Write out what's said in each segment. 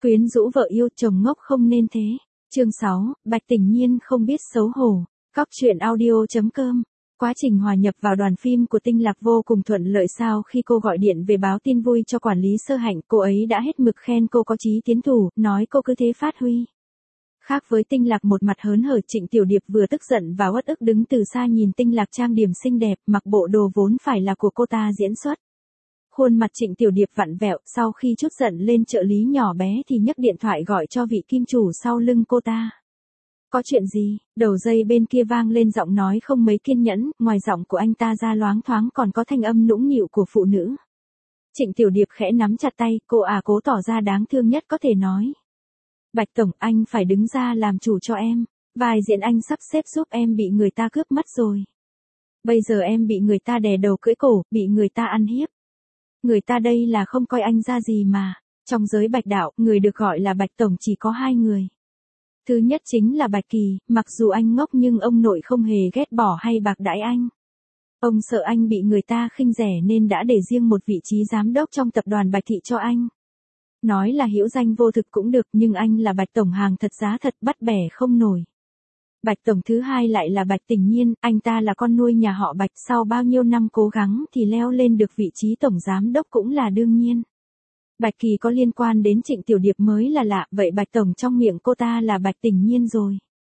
Quyến rũ vợ yêu, chồng ngốc không nên thế. Chương 6, Bạch Tình Nhiên không biết xấu hổ. Cóc truyện audio.com. Quá trình hòa nhập vào đoàn phim của Tinh Lạc vô cùng thuận lợi. Sau khi cô gọi điện về báo tin vui cho quản lý Sơ Hạnh, cô ấy đã hết mực khen cô có chí tiến thủ, nói cô cứ thế phát huy. Khác với Tinh Lạc một mặt hớn hở, Trịnh Tiểu Điệp vừa tức giận và uất ức đứng từ xa nhìn Tinh Lạc trang điểm xinh đẹp, mặc bộ đồ vốn phải là của cô ta diễn xuất. Khuôn mặt Trịnh Tiểu Điệp vặn vẹo, sau khi trút giận lên trợ lý nhỏ bé thì nhấc điện thoại gọi cho vị kim chủ sau lưng cô ta. Có chuyện gì? Đầu dây bên kia vang lên giọng nói không mấy kiên nhẫn, ngoài giọng của anh ta ra loáng thoáng còn có thanh âm nũng nịu của phụ nữ. Trịnh Tiểu Điệp khẽ nắm chặt tay, cô cố tỏ ra đáng thương nhất có thể nói. Bạch Tổng, anh phải đứng ra làm chủ cho em. Vai diễn anh sắp xếp giúp em bị người ta cướp mất rồi. Bây giờ em bị người ta đè đầu cưỡi cổ, bị người ta ăn hiếp. Người ta đây là không coi anh ra gì mà. Trong giới Bạch đạo, người được gọi là Bạch Tổng chỉ có hai người. Thứ nhất chính là Bạch Kỳ, mặc dù anh ngốc nhưng ông nội không hề ghét bỏ hay bạc đãi anh. Ông sợ anh bị người ta khinh rẻ nên đã để riêng một vị trí giám đốc trong tập đoàn Bạch Thị cho anh. Nói là hữu danh vô thực cũng được, nhưng anh là Bạch Tổng hàng thật giá thật, bắt bẻ không nổi. Bạch Tổng thứ hai lại là Bạch Tình Nhiên, anh ta là con nuôi nhà họ Bạch, sau bao nhiêu năm cố gắng thì leo lên được vị trí tổng giám đốc cũng là đương nhiên. Bạch Kỳ có liên quan đến Trịnh Tiểu Điệp mới là lạ, vậy Bạch Tổng trong miệng cô ta là Bạch Tình Nhiên rồi.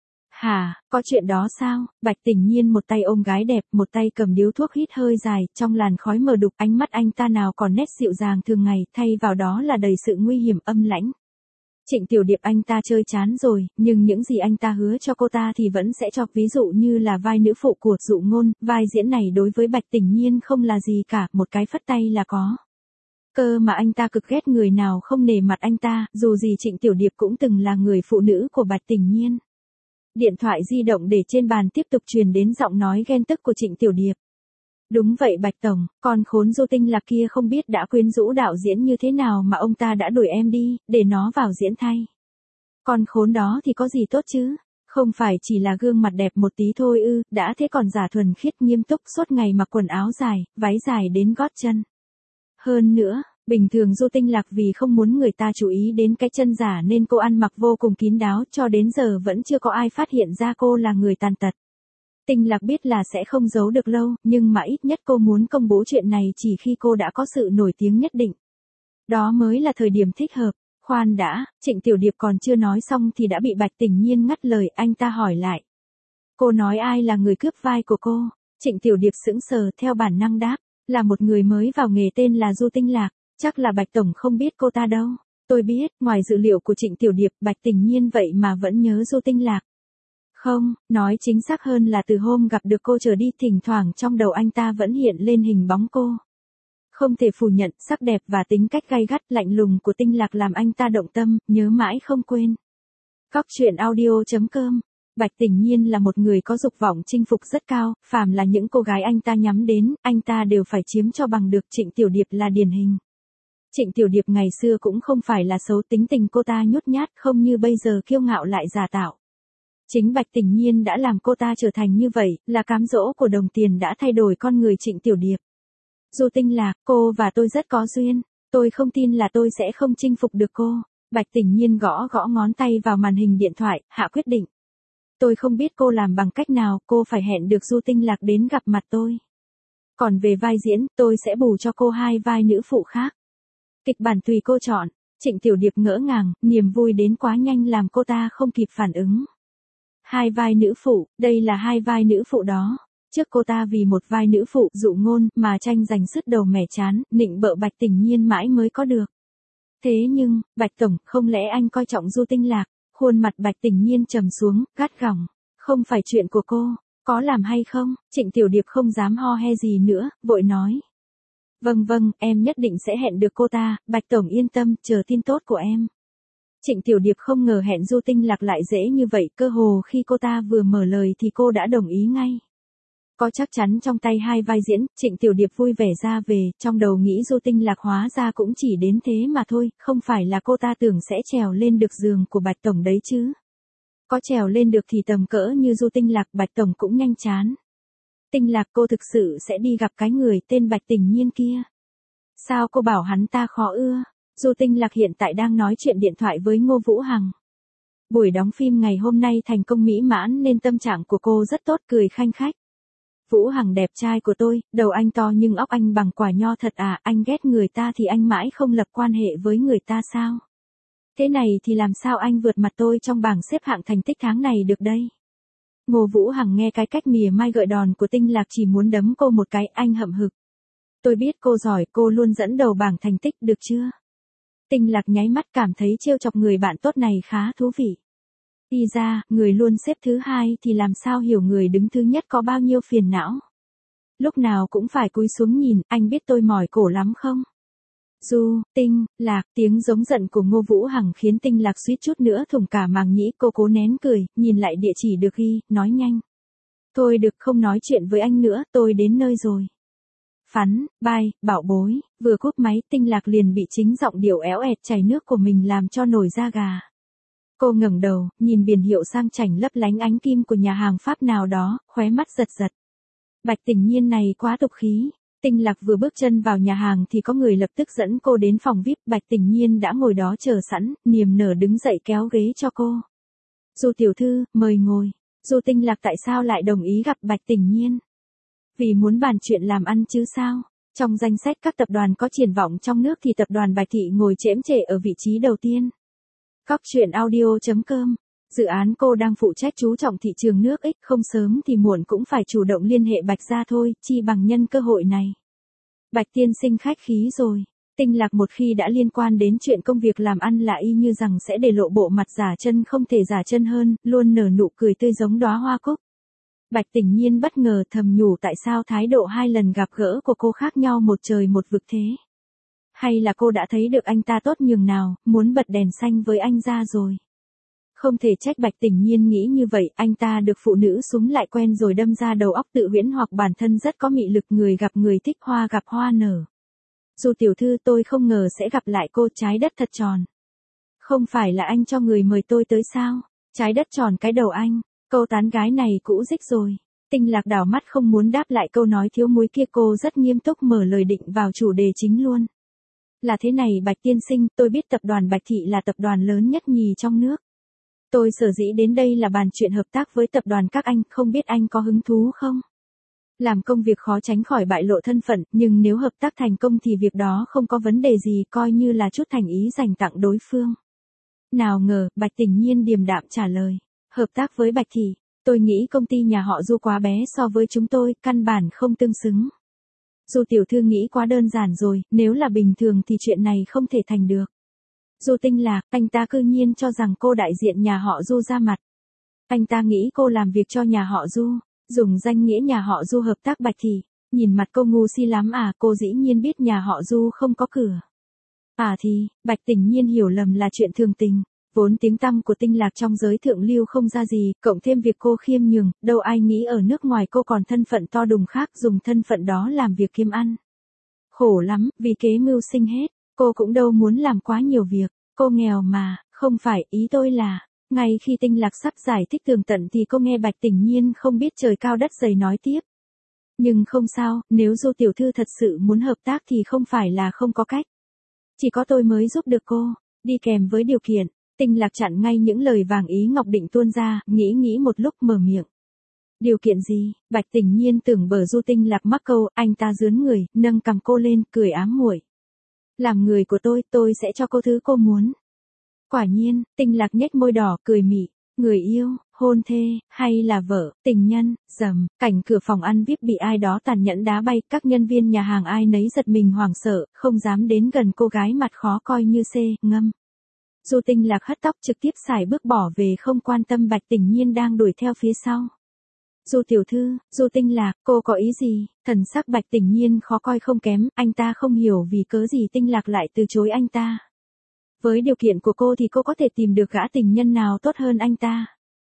Hả, có chuyện đó sao? Bạch Tình Nhiên một tay ôm gái đẹp, một tay cầm điếu thuốc hít hơi dài, trong làn khói mờ đục, ánh mắt anh ta nào còn nét dịu dàng thường ngày, thay vào đó là đầy sự nguy hiểm âm lãnh. Trịnh Tiểu Điệp anh ta chơi chán rồi, nhưng những gì anh ta hứa cho cô ta thì vẫn sẽ cho, ví dụ như là vai nữ phụ của Dụ Ngôn, vai diễn này đối với Bạch Tình Nhiên không là gì cả, một cái phất tay là có. Cơ mà anh ta cực ghét người nào không nể mặt anh ta, dù gì Trịnh Tiểu Điệp cũng từng là người phụ nữ của Bạch Tình Nhiên. Điện thoại di động để trên bàn tiếp tục truyền đến giọng nói ghen tức của Trịnh Tiểu Điệp. Đúng vậy Bạch Tổng, con khốn Du Tinh Lạc kia không biết đã quyến rũ đạo diễn như thế nào mà ông ta đã đuổi em đi, để nó vào diễn thay. Con khốn đó thì có gì tốt chứ? Không phải chỉ là gương mặt đẹp một tí thôi ư, đã thế còn giả thuần khiết nghiêm túc suốt ngày mặc quần áo dài, váy dài đến gót chân. Hơn nữa, bình thường Du Tinh Lạc vì không muốn người ta chú ý đến cái chân giả nên cô ăn mặc vô cùng kín đáo, cho đến giờ vẫn chưa có ai phát hiện ra cô là người tàn tật. Tinh Lạc biết là sẽ không giấu được lâu, nhưng mà ít nhất cô muốn công bố chuyện này chỉ khi cô đã có sự nổi tiếng nhất định. Đó mới là thời điểm thích hợp. Khoan đã, Trịnh Tiểu Điệp còn chưa nói xong thì đã bị Bạch Tình Nhiên ngắt lời, anh ta hỏi lại. Cô nói ai là người cướp vai của cô? Trịnh Tiểu Điệp sững sờ theo bản năng đáp, là một người mới vào nghề tên là Du Tinh Lạc, chắc là Bạch Tổng không biết cô ta đâu. Tôi biết, ngoài dự liệu của Trịnh Tiểu Điệp, Bạch Tình Nhiên vậy mà vẫn nhớ Du Tinh Lạc. Không, nói chính xác hơn là từ hôm gặp được cô trở đi, thỉnh thoảng trong đầu anh ta vẫn hiện lên hình bóng cô. Không thể phủ nhận, sắc đẹp và tính cách gay gắt lạnh lùng của Tinh Lạc làm anh ta động tâm, nhớ mãi không quên. Cóc truyện audio.com. Bạch Tình Nhiên là một người có dục vọng chinh phục rất cao, phàm là những cô gái anh ta nhắm đến, anh ta đều phải chiếm cho bằng được. Trịnh Tiểu Điệp là điển hình. Trịnh Tiểu Điệp ngày xưa cũng không phải là xấu, tính tình cô ta nhút nhát, không như bây giờ kiêu ngạo lại giả tạo. Chính Bạch Tình Nhiên đã làm cô ta trở thành như vậy, là cám dỗ của đồng tiền đã thay đổi con người Trịnh Tiểu Điệp. Du Tinh Lạc, cô và tôi rất có duyên, tôi không tin là tôi sẽ không chinh phục được cô. Bạch Tình Nhiên gõ gõ ngón tay vào màn hình điện thoại, hạ quyết định. Tôi không biết cô làm bằng cách nào, cô phải hẹn được Du Tinh Lạc đến gặp mặt tôi. Còn về vai diễn, tôi sẽ bù cho cô hai vai nữ phụ khác. Kịch bản tùy cô chọn. Trịnh Tiểu Điệp ngỡ ngàng, niềm vui đến quá nhanh làm cô ta không kịp phản ứng. Hai vai nữ phụ, đây là hai vai nữ phụ đó. Trước cô ta vì một vai nữ phụ Dụ Ngôn mà tranh giành sứt đầu mẻ chán, nịnh bợ Bạch Tình Nhiên mãi mới có được. Thế nhưng, Bạch Tổng, không lẽ anh coi trọng Du Tinh Lạc? Khuôn mặt Bạch Tình Nhiên trầm xuống, gắt gỏng. Không phải chuyện của cô, có làm hay không? Trịnh Tiểu Điệp không dám ho he gì nữa, vội nói. Vâng, em nhất định sẽ hẹn được cô ta, Bạch Tổng yên tâm, chờ tin tốt của em. Trịnh Tiểu Điệp không ngờ hẹn Du Tinh Lạc lại dễ như vậy, cơ hồ khi cô ta vừa mở lời thì cô đã đồng ý ngay. Có chắc chắn trong tay hai vai diễn, Trịnh Tiểu Điệp vui vẻ ra về, trong đầu nghĩ Du Tinh Lạc hóa ra cũng chỉ đến thế mà thôi, không phải là cô ta tưởng sẽ trèo lên được giường của Bạch Tổng đấy chứ. Có trèo lên được thì tầm cỡ như Du Tinh Lạc, Bạch Tổng cũng nhanh chán. Tinh Lạc, cô thực sự sẽ đi gặp cái người tên Bạch Tình Nhiên kia. Sao cô bảo hắn ta khó ưa? Du Tinh Lạc hiện tại đang nói chuyện điện thoại với Ngô Vũ Hằng. Buổi đóng phim ngày hôm nay thành công mỹ mãn nên tâm trạng của cô rất tốt, cười khanh khách. Vũ Hằng đẹp trai của tôi, đầu anh to nhưng óc anh bằng quả nho thật à, anh ghét người ta thì anh mãi không lập quan hệ với người ta sao? Thế này thì làm sao anh vượt mặt tôi trong bảng xếp hạng thành tích tháng này được đây? Ngô Vũ Hằng nghe cái cách mỉa mai gợi đòn của Tinh Lạc chỉ muốn đấm cô một cái, anh hậm hực. Tôi biết cô giỏi, cô luôn dẫn đầu bảng thành tích được chưa? Tinh Lạc nháy mắt cảm thấy trêu chọc người bạn tốt này khá thú vị. Đi ra, người luôn xếp thứ hai thì làm sao hiểu người đứng thứ nhất có bao nhiêu phiền não. Lúc nào cũng phải cúi xuống nhìn, anh biết tôi mỏi cổ lắm không? Du, Tinh, Lạc, tiếng giống giận của Ngô Vũ Hằng khiến Tinh Lạc suýt chút nữa thủng cả màng nhĩ, cô cố nén cười, nhìn lại địa chỉ được ghi, nói nhanh. Thôi được, không nói chuyện với anh nữa, tôi đến nơi rồi. Phắn, bye, bảo bối, vừa cúp máy Tinh Lạc liền bị chính giọng điệu éo ẹt chảy nước của mình làm cho nổi da gà. Cô ngẩng đầu, nhìn biển hiệu sang chảnh lấp lánh ánh kim của nhà hàng Pháp nào đó, khóe mắt giật giật. Bạch Tình Nhiên này quá tục khí. Tinh Lạc vừa bước chân vào nhà hàng thì có người lập tức dẫn cô đến phòng VIP, Bạch Tình Nhiên đã ngồi đó chờ sẵn, niềm nở đứng dậy kéo ghế cho cô. Du tiểu thư, mời ngồi. Du Tinh Lạc tại sao lại đồng ý gặp Bạch Tình Nhiên? Vì muốn bàn chuyện làm ăn chứ sao? Trong danh sách các tập đoàn có triển vọng trong nước thì tập đoàn Bạch Thị ngồi chễm chệ ở vị trí đầu tiên. Cóc truyện audio.com. Dự án cô đang phụ trách chú trọng thị trường nước X, không sớm thì muộn cũng phải chủ động liên hệ Bạch gia thôi, chi bằng nhân cơ hội này. Bạch tiên sinh khách khí rồi. Tinh Lạc một khi đã liên quan đến chuyện công việc làm ăn là y như rằng sẽ để lộ bộ mặt giả chân không thể giả chân hơn, luôn nở nụ cười tươi giống đóa hoa cúc. Bạch Tình Nhiên bất ngờ thầm nhủ tại sao thái độ hai lần gặp gỡ của cô khác nhau một trời một vực thế. Hay là cô đã thấy được anh ta tốt nhường nào, muốn bật đèn xanh với anh ra rồi. Không thể trách Bạch Tình Nhiên nghĩ như vậy, anh ta được phụ nữ súng lại quen rồi đâm ra đầu óc tự huyễn hoặc bản thân rất có mị lực, người gặp người thích, hoa gặp hoa nở. Du tiểu thư, tôi không ngờ sẽ gặp lại cô, trái đất thật tròn. Không phải là anh cho người mời tôi tới sao? Trái đất tròn cái đầu anh, câu tán gái này cũ dích rồi. Tinh Lạc đảo mắt không muốn đáp lại câu nói thiếu muối kia, cô rất nghiêm túc mở lời định vào chủ đề chính luôn. Là thế này Bạch tiên sinh, tôi biết tập đoàn Bạch Thị là tập đoàn lớn nhất nhì trong nước. Tôi sở dĩ đến đây là bàn chuyện hợp tác với tập đoàn các anh, không biết anh có hứng thú không? Làm công việc khó tránh khỏi bại lộ thân phận, nhưng nếu hợp tác thành công thì việc đó không có vấn đề gì, coi như là chút thành ý dành tặng đối phương. Nào ngờ, Bạch Tình Nhiên điềm đạm trả lời. Hợp tác với Bạch Thị, tôi nghĩ công ty nhà họ Du quá bé so với chúng tôi, căn bản không tương xứng. Du tiểu thư nghĩ quá đơn giản rồi, nếu là bình thường thì chuyện này không thể thành được. Du Tinh Lạc, anh ta cư nhiên cho rằng cô đại diện nhà họ Du ra mặt. Anh ta nghĩ cô làm việc cho nhà họ Du, dùng danh nghĩa nhà họ Du hợp tác Bạch Thị. Nhìn mặt cô ngu si lắm à, cô dĩ nhiên biết nhà họ Du không có cửa. À thì, Bạch Tình Nhiên hiểu lầm là chuyện thường tình. Vốn tiếng tăm của Tinh Lạc trong giới thượng lưu không ra gì, cộng thêm việc cô khiêm nhường, đâu ai nghĩ ở nước ngoài cô còn thân phận to đùng khác, dùng thân phận đó làm việc kiếm ăn. Khổ lắm, vì kế mưu sinh hết, cô cũng đâu muốn làm quá nhiều việc, cô nghèo mà, không phải, ý tôi là, ngay khi Tinh Lạc sắp giải thích tường tận thì cô nghe Bạch Tình Nhiên không biết trời cao đất dày nói tiếp. Nhưng không sao, nếu Du tiểu thư thật sự muốn hợp tác thì không phải là không có cách. Chỉ có tôi mới giúp được cô, đi kèm với điều kiện. Tinh Lạc chặn ngay những lời vàng ý ngọc định tuôn ra, nghĩ một lúc mở miệng. Điều kiện gì? Bạch Tình Nhiên tưởng bờ Du Tinh Lạc mắc câu, anh ta rướn người, nâng cằm cô lên, cười ám muội. Làm người của tôi sẽ cho cô thứ cô muốn. Quả nhiên, Tinh Lạc nhếch môi đỏ, cười mị. Người yêu, hôn thê, hay là vợ, tình nhân, dầm, cảnh cửa phòng ăn VIP bị ai đó tàn nhẫn đá bay, các nhân viên nhà hàng ai nấy giật mình hoảng sợ, không dám đến gần cô gái mặt khó coi như ngâm. Du Tinh Lạc hất tóc trực tiếp xài bước bỏ về, không quan tâm Bạch Tình Nhiên đang đuổi theo phía sau. Du tiểu thư, Du Tinh Lạc, cô có ý gì? Thần sắc Bạch Tình Nhiên khó coi không kém, anh ta không hiểu vì cớ gì Tinh Lạc lại từ chối anh ta. Với điều kiện của cô thì cô có thể tìm được gã tình nhân nào tốt hơn anh ta.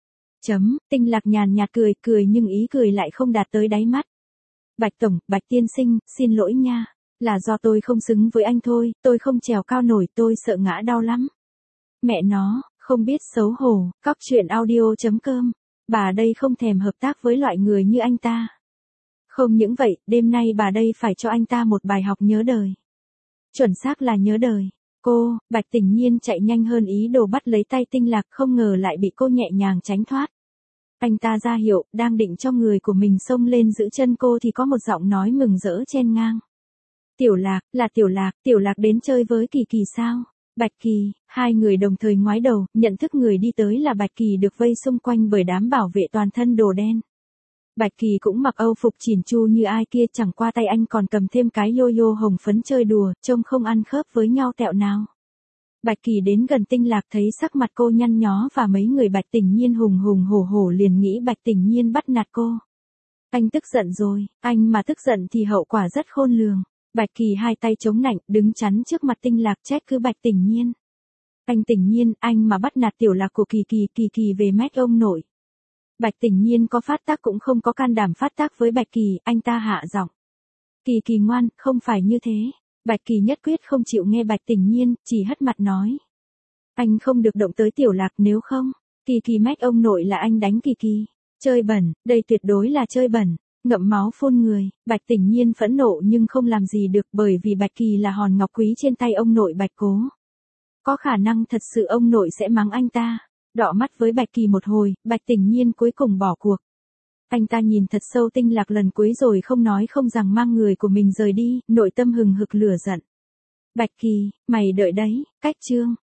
Tinh Lạc nhàn nhạt cười nhưng ý cười lại không đạt tới đáy mắt. Bạch tổng, Bạch tiên sinh, xin lỗi nha. Là do tôi không xứng với anh thôi, tôi không trèo cao nổi, tôi sợ ngã đau lắm. Mẹ nó, không biết xấu hổ, cóc truyện audio.com. Bà đây không thèm hợp tác với loại người như anh ta. Không những vậy, đêm nay bà đây phải cho anh ta một bài học nhớ đời. Chuẩn xác là nhớ đời. Cô, Bạch Tình Nhiên chạy nhanh hơn ý đồ bắt lấy tay Tinh Lạc, không ngờ lại bị cô nhẹ nhàng tránh thoát. Anh ta ra hiệu, đang định cho người của mình xông lên giữ chân cô thì có một giọng nói mừng rỡ chen ngang. Tiểu Lạc, là Tiểu Lạc đến chơi với Kỳ Kỳ sao? Bạch Kỳ, hai người đồng thời ngoái đầu, nhận thức người đi tới là Bạch Kỳ được vây xung quanh bởi đám bảo vệ toàn thân đồ đen. Bạch Kỳ cũng mặc âu phục chỉn chu như ai kia, chẳng qua tay anh còn cầm thêm cái yo-yo hồng phấn chơi đùa, trông không ăn khớp với nhau tẹo nào. Bạch Kỳ đến gần Tinh Lạc thấy sắc mặt cô nhăn nhó và mấy người Bạch Tình Nhiên hùng hùng hổ hổ liền nghĩ Bạch Tình Nhiên bắt nạt cô. Anh tức giận rồi, anh mà tức giận thì hậu quả rất khôn lường. Bạch Kỳ hai tay chống nạnh, đứng chắn trước mặt Tinh Lạc trách cứ Bạch Tình Nhiên. Anh Tình Nhiên, anh mà bắt nạt Tiểu Lạc của Kỳ Kỳ về mét ông nội. Bạch Tình Nhiên có phát tác cũng không có can đảm phát tác với Bạch Kỳ, anh ta hạ giọng. Kỳ ngoan, không phải như thế. Bạch Kỳ nhất quyết không chịu nghe Bạch Tình Nhiên, chỉ hất mặt nói. Anh không được động tới Tiểu Lạc, nếu không, Kỳ mách ông nội là anh đánh Kỳ. Chơi bẩn, đây tuyệt đối là chơi bẩn. Ngậm máu phun người, Bạch Tình Nhiên phẫn nộ nhưng không làm gì được bởi vì Bạch Kỳ là hòn ngọc quý trên tay ông nội Bạch Cố. Có khả năng thật sự ông nội sẽ mắng anh ta. Đọ mắt với Bạch Kỳ một hồi, Bạch Tình Nhiên cuối cùng bỏ cuộc. Anh ta nhìn thật sâu Tinh Lạc lần cuối rồi không nói không rằng mang người của mình rời đi, nội tâm hừng hực lửa giận. Bạch Kỳ, mày đợi đấy, cách chương.